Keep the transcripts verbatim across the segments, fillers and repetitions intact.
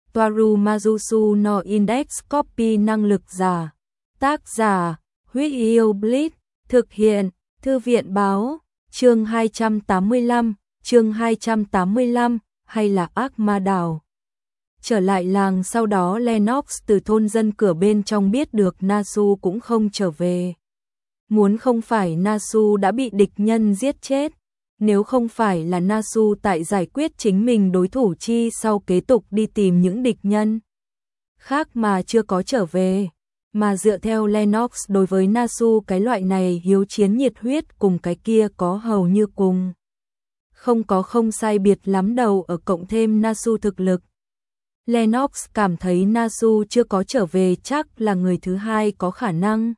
Toaru Majusu no Index Copy năng lực giả. Tác giả, Huyết Yêu Blitz, thực hiện, Thư viện báo, chương hai trăm tám mươi lăm, chương hai trăm tám mươi lăm, hay là ác ma đảo. Trở lại làng sau đó Lennox từ thôn dân cửa bên trong biết được Nasu cũng không trở về. Muốn không phải Nasu đã bị địch nhân giết chết, nếu không phải là Nasu tại giải quyết chính mình đối thủ chi sau kế tục đi tìm những địch nhân khác mà chưa có trở về. Mà dựa theo Lennox đối với Nasu cái loại này hiếu chiến nhiệt huyết cùng cái kia có hầu như cùng. Không có không sai biệt lắm đầu ở cộng thêm Nasu thực lực. Lennox cảm thấy Nasu chưa có trở về chắc là người thứ hai có khả năng.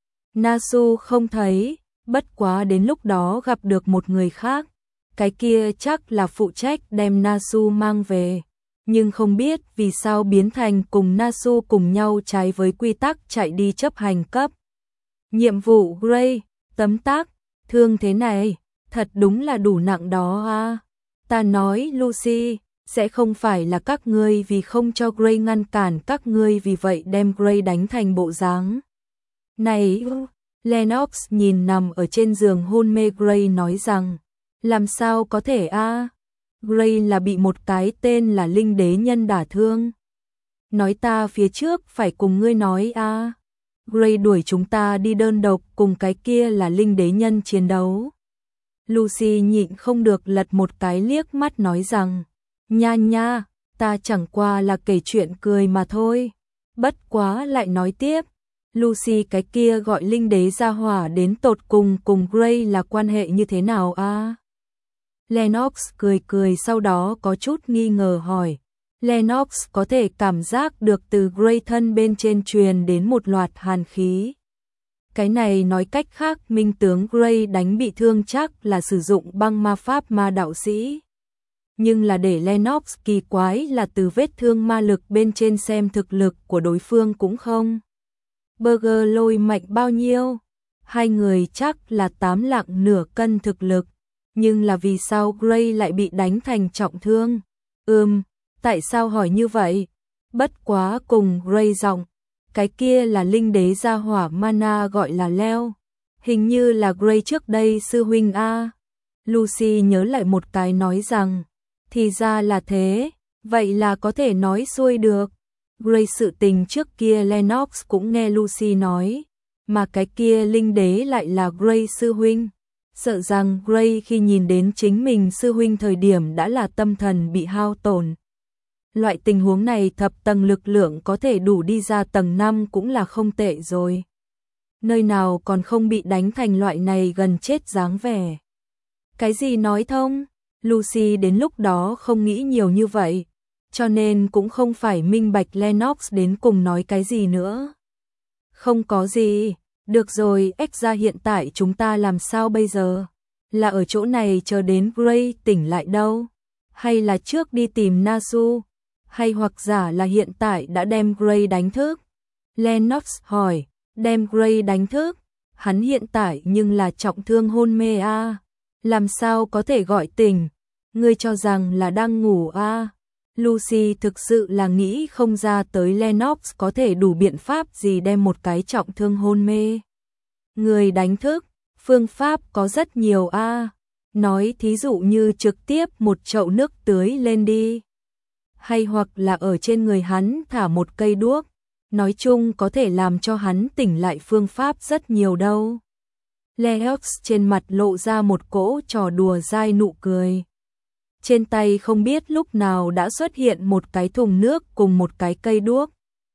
Nasu không thấy, bất quá đến lúc đó gặp được một người khác. Cái kia chắc là phụ trách đem Nasu mang về. Nhưng không biết vì sao biến thành cùng Nasu cùng nhau trái với quy tắc chạy đi chấp hành cấp. Nhiệm vụ Gray, tấm tắc, thương thế này, thật đúng là đủ nặng đó à. Ta nói Lucy, sẽ không phải là các ngươi vì không cho Gray ngăn cản các ngươi vì vậy đem Gray đánh thành bộ dáng. Này, Lennox nhìn nằm ở trên giường hôn mê Gray nói rằng, làm sao có thể a? À? Gray là bị một cái tên là Linh Đế Nhân đả thương. Nói ta phía trước phải cùng ngươi nói a. À? Gray đuổi chúng ta đi đơn độc cùng cái kia là Linh Đế Nhân chiến đấu. Lucy nhịn không được lật một cái liếc mắt nói rằng, nha nha, ta chẳng qua là kể chuyện cười mà thôi. Bất quá lại nói tiếp, Lucy cái kia gọi Linh Đế gia hỏa đến tột cùng cùng Gray là quan hệ như thế nào a? À? Lennox cười cười sau đó có chút nghi ngờ hỏi. Lennox có thể cảm giác được từ Gray thân bên trên truyền đến một loạt hàn khí. Cái này nói cách khác minh tướng Gray đánh bị thương chắc là sử dụng băng ma pháp ma đạo sĩ. Nhưng là để Lennox kỳ quái là từ vết thương ma lực bên trên xem thực lực của đối phương cũng không. Burger lôi mạnh bao nhiêu? Hai người chắc là tám lạng nửa cân thực lực. Nhưng là vì sao Gray lại bị đánh thành trọng thương? Ừm, tại sao hỏi như vậy? Bất quá cùng Gray giọng, cái kia là Linh Đế gia hỏa mana gọi là Leo. Hình như là Gray trước đây sư huynh a. Lucy nhớ lại một cái nói rằng, thì ra là thế, vậy là có thể nói xuôi được. Gray sự tình trước kia Lennox cũng nghe Lucy nói, mà cái kia Linh Đế lại là Gray sư huynh. Sợ rằng Gray khi nhìn đến chính mình sư huynh thời điểm đã là tâm thần bị hao tổn. Loại tình huống này thập tầng lực lượng có thể đủ đi ra tầng năm cũng là không tệ rồi. Nơi nào còn không bị đánh thành loại này gần chết dáng vẻ. Cái gì nói thông? Lucy đến lúc đó không nghĩ nhiều như vậy, cho nên cũng không phải minh bạch Lennox đến cùng nói cái gì nữa. Không có gì. Được rồi, Exa hiện tại chúng ta làm sao bây giờ? Là ở chỗ này chờ đến Gray tỉnh lại đâu? Hay là trước đi tìm Nasu? Hay hoặc giả là hiện tại đã đem Gray đánh thức? Lennox hỏi, đem Gray đánh thức? Hắn hiện tại nhưng là trọng thương hôn mê a, à? Làm sao có thể gọi tỉnh? Ngươi cho rằng là đang ngủ a? À? Lucy thực sự là nghĩ không ra tới Lennox có thể đủ biện pháp gì đem một cái trọng thương hôn mê người đánh thức, phương pháp có rất nhiều a. À. Nói thí dụ như trực tiếp một chậu nước tưới lên đi, hay hoặc là ở trên người hắn thả một cây đuốc, nói chung có thể làm cho hắn tỉnh lại phương pháp rất nhiều đâu. Lennox trên mặt lộ ra một cỗ trò đùa dai nụ cười. Trên tay không biết lúc nào đã xuất hiện một cái thùng nước cùng một cái cây đuốc.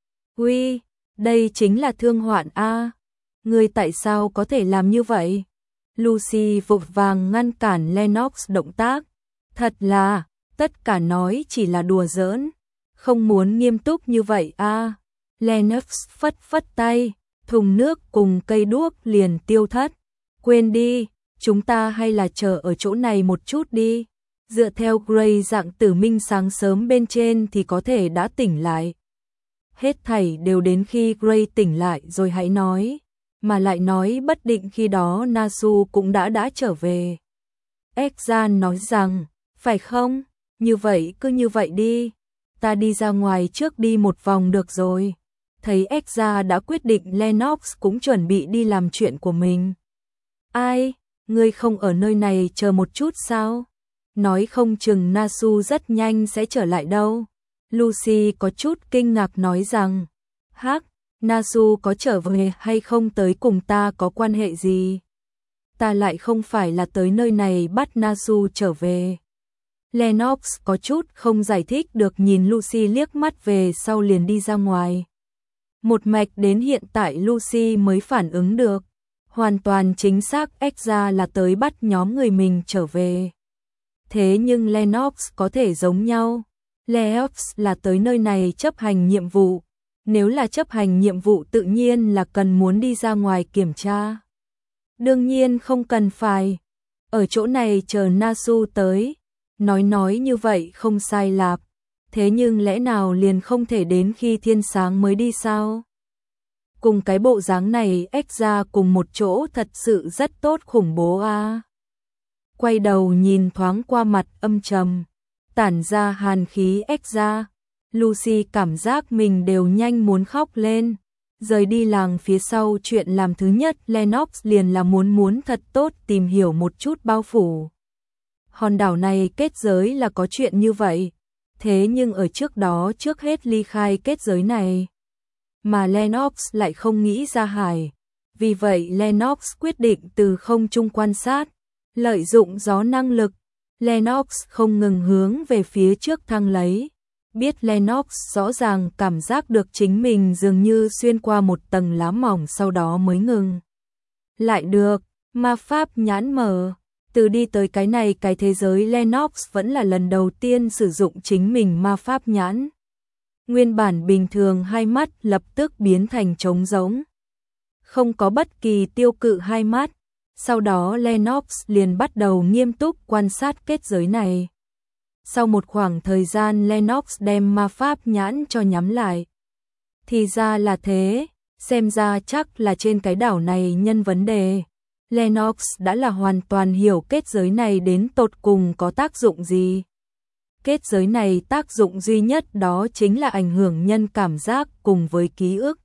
Uy, đây chính là thương hoạn a. Ngươi tại sao có thể làm như vậy? Lucy vội vàng ngăn cản Lennox động tác. Thật là, tất cả nói chỉ là đùa giỡn, không muốn nghiêm túc như vậy a. Lennox phất phất tay, thùng nước cùng cây đuốc liền tiêu thất. Quên đi, chúng ta hay là chờ ở chỗ này một chút đi. Dựa theo Gray dạng tử minh sáng sớm bên trên thì có thể đã tỉnh lại. Hết thảy đều đến khi Gray tỉnh lại rồi hãy nói, mà lại nói bất định khi đó Nasu cũng đã đã trở về. Exan nói rằng, phải không? Như vậy cứ như vậy đi. ta đi ra ngoài trước đi một vòng được rồi. Thấy Exra đã quyết định, Lennox cũng chuẩn bị đi làm chuyện của mình. Ai, ngươi không ở nơi này chờ một chút sao? Nói không chừng Nasu rất nhanh sẽ trở lại đâu. Lucy có chút kinh ngạc nói rằng, hắc, Nasu có trở về hay không tới cùng ta có quan hệ gì? Ta lại không phải là tới nơi này bắt Nasu trở về. Lennox có chút không giải thích được, nhìn Lucy liếc mắt về sau liền đi ra ngoài. Một mạch đến hiện tại Lucy mới phản ứng được. Hoàn toàn chính xác, Exra là tới bắt nhóm người mình trở về. Thế nhưng Lennox có thể giống nhau. Lennox là tới nơi này chấp hành nhiệm vụ. Nếu là chấp hành nhiệm vụ tự nhiên là cần muốn đi ra ngoài kiểm tra. Đương nhiên không cần phải. Ở chỗ này chờ Nasu tới. Nói nói như vậy không sai lạp. Thế nhưng lẽ nào liền không thể đến khi thiên sáng mới đi sao? Cùng cái bộ dáng này Exra cùng một chỗ thật sự rất tốt, khủng bố a. À. Quay đầu nhìn thoáng qua mặt âm trầm, tản ra hàn khí Exra, Lucy cảm giác mình đều nhanh muốn khóc lên. Rời đi làng phía sau, chuyện làm thứ nhất Lennox liền là muốn muốn thật tốt tìm hiểu một chút bao phủ hòn đảo này kết giới là có chuyện như vậy. Thế nhưng ở trước đó trước hết ly khai kết giới này. Mà Lennox lại không nghĩ ra hải. Vì vậy Lennox quyết định từ không trung quan sát, lợi dụng gió năng lực. Lennox không ngừng hướng về phía trước thăng lấy. Biết Lennox rõ ràng cảm giác được chính mình dường như xuyên qua một tầng lá mỏng, sau đó mới ngừng lại được. Ma pháp nhãn mở. Từ đi tới cái này cái thế giới, Lennox vẫn là lần đầu tiên sử dụng chính mình ma pháp nhãn. Nguyên bản bình thường hai mắt lập tức biến thành trống rỗng. Không có bất kỳ tiêu cự hai mắt. Sau đó Lennox liền bắt đầu nghiêm túc quan sát kết giới này. Sau một khoảng thời gian Lennox đem ma pháp nhãn cho nhắm lại. Thì ra là thế, xem ra chắc là trên cái đảo này nhân vấn đề. Lennox đã là hoàn toàn hiểu kết giới này đến tột cùng có tác dụng gì. Kết giới này tác dụng duy nhất đó chính là ảnh hưởng nhân cảm giác cùng với ký ức.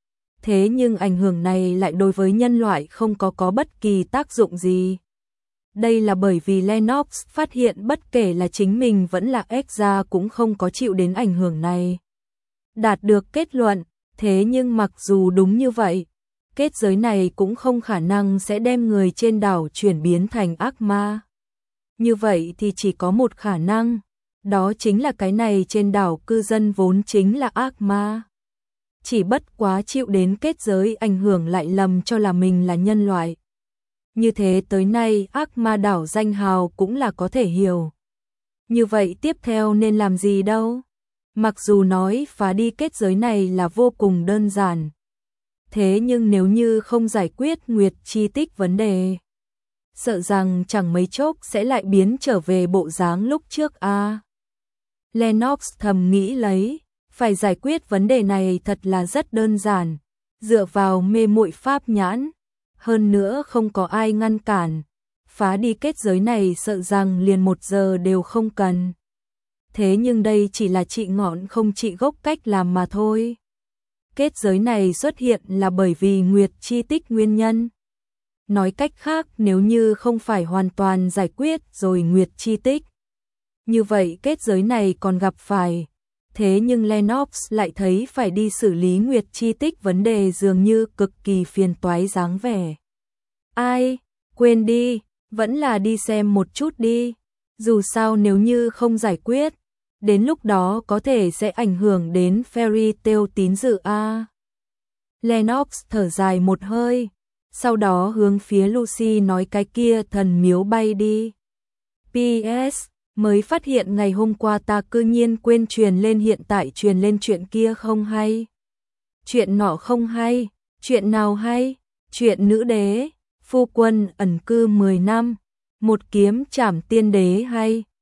Thế nhưng ảnh hưởng này lại đối với nhân loại không có có bất kỳ tác dụng gì. Đây là bởi vì Lennox phát hiện bất kể là chính mình vẫn là Exra cũng không có chịu đến ảnh hưởng này. Đạt được kết luận, thế nhưng mặc dù đúng như vậy, kết giới này cũng không khả năng sẽ đem người trên đảo chuyển biến thành ác ma. Như vậy thì chỉ có một khả năng, đó chính là cái này trên đảo cư dân vốn chính là ác ma. Chỉ bất quá chịu đến kết giới ảnh hưởng lại lầm cho là mình là nhân loại. Như thế tới nay ác ma đảo danh hào cũng là có thể hiểu. Như vậy tiếp theo nên làm gì đâu? Mặc dù nói phá đi kết giới này là vô cùng đơn giản. Thế nhưng nếu như không giải quyết Nguyệt chi tích vấn đề, sợ rằng chẳng mấy chốc sẽ lại biến trở về bộ dáng lúc trước a. À. Lennox thầm nghĩ lấy, phải giải quyết vấn đề này thật là rất đơn giản, dựa vào mê muội pháp nhãn, hơn nữa không có ai ngăn cản, phá đi kết giới này sợ rằng liền một giờ đều không cần. Thế nhưng đây chỉ là trị ngọn không trị gốc cách làm mà thôi. Kết giới này xuất hiện là bởi vì Nguyệt chi tích nguyên nhân. Nói cách khác, nếu như không phải hoàn toàn giải quyết rồi Nguyệt chi tích, như vậy kết giới này còn gặp phải. Thế nhưng Lennox lại thấy phải đi xử lý Nguyệt chi tích vấn đề dường như cực kỳ phiền toái dáng vẻ. Ai, quên đi, vẫn là đi xem một chút đi. Dù sao nếu như không giải quyết, đến lúc đó có thể sẽ ảnh hưởng đến Fairy Tail tín dự a. Lennox thở dài một hơi, sau đó hướng phía Lucy nói cái kia thần miếu bay đi. pê ét mới phát hiện ngày hôm qua ta cư nhiên quên truyền lên, hiện tại truyền lên chuyện kia không hay. Chuyện nọ không hay, chuyện nào hay? Chuyện nữ đế, phu quân ẩn cư mười năm, một kiếm trảm tiên đế hay.